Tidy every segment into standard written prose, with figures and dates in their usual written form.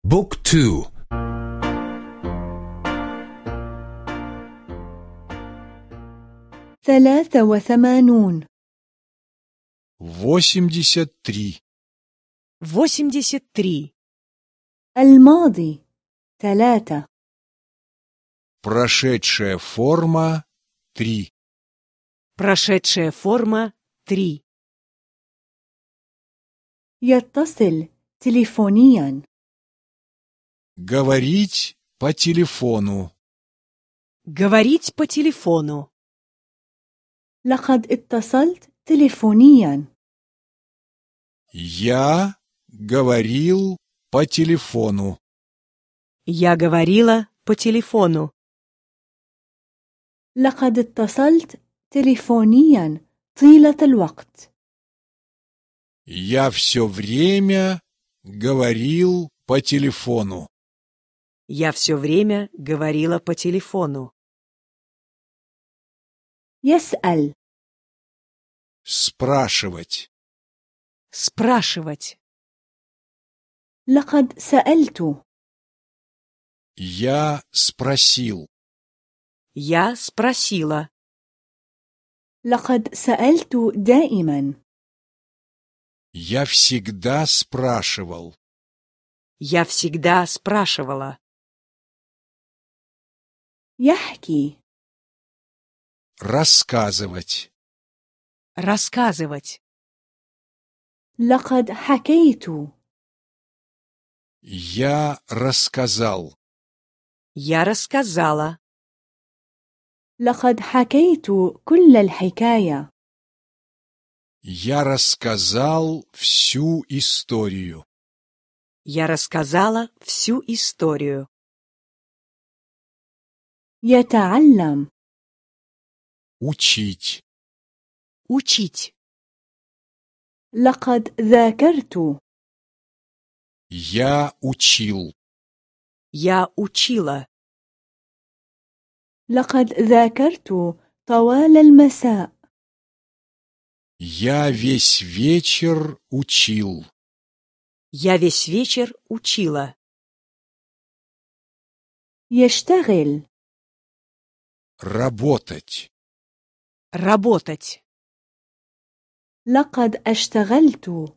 بوك تو. 83. 83. 83. الماضي 3. Прошедшая форма 3. Прошедшая форма 3. يتصل تليفونيا. Говорить по телефону. Говорить по телефону. لقد اتصلت تليفونيا. Я говорил по телефону. Я говорила по телефону. لقد اتصلت تليفونيا طيلة الوقت. Я все время говорил по телефону. Я все время говорила по телефону. يسأل. Спрашивать. Спрашивать. لقد سألت. Я спросил. Я спросила. لقد سألت دائما. Я всегда спрашивал. Я всегда спрашивала. يحكي. Рассказывать. Рассказывать. لقد حكيت. Я рассказал. Я рассказала. لقد حكيت كل الحكاية. Я рассказал всю историю. Я рассказала всю историю. يتعلم. Учить. Учить. لقد ذاكرت. Я учил. Я учила. لقد ذاكرت طوال المساء. Я весь вечер учил. Я весь вечер учила. يشتغل. Работать. Работать. لقد اشتغلت.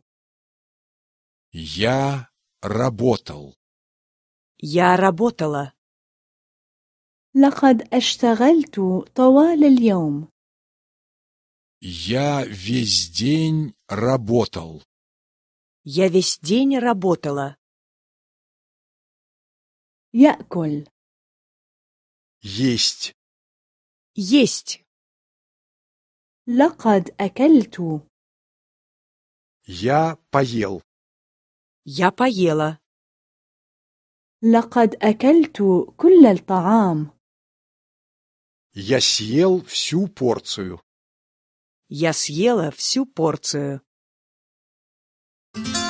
Я работал. Я работала. لقد اشتغلت طوال اليوم. Я весь день работал. Я весь день работала. يأكل. Есть. Есть. لقد أكلت. Я поел. Я поела. لقد أكلت كل الطعام. Я съел всю порцию. Я съела всю порцию.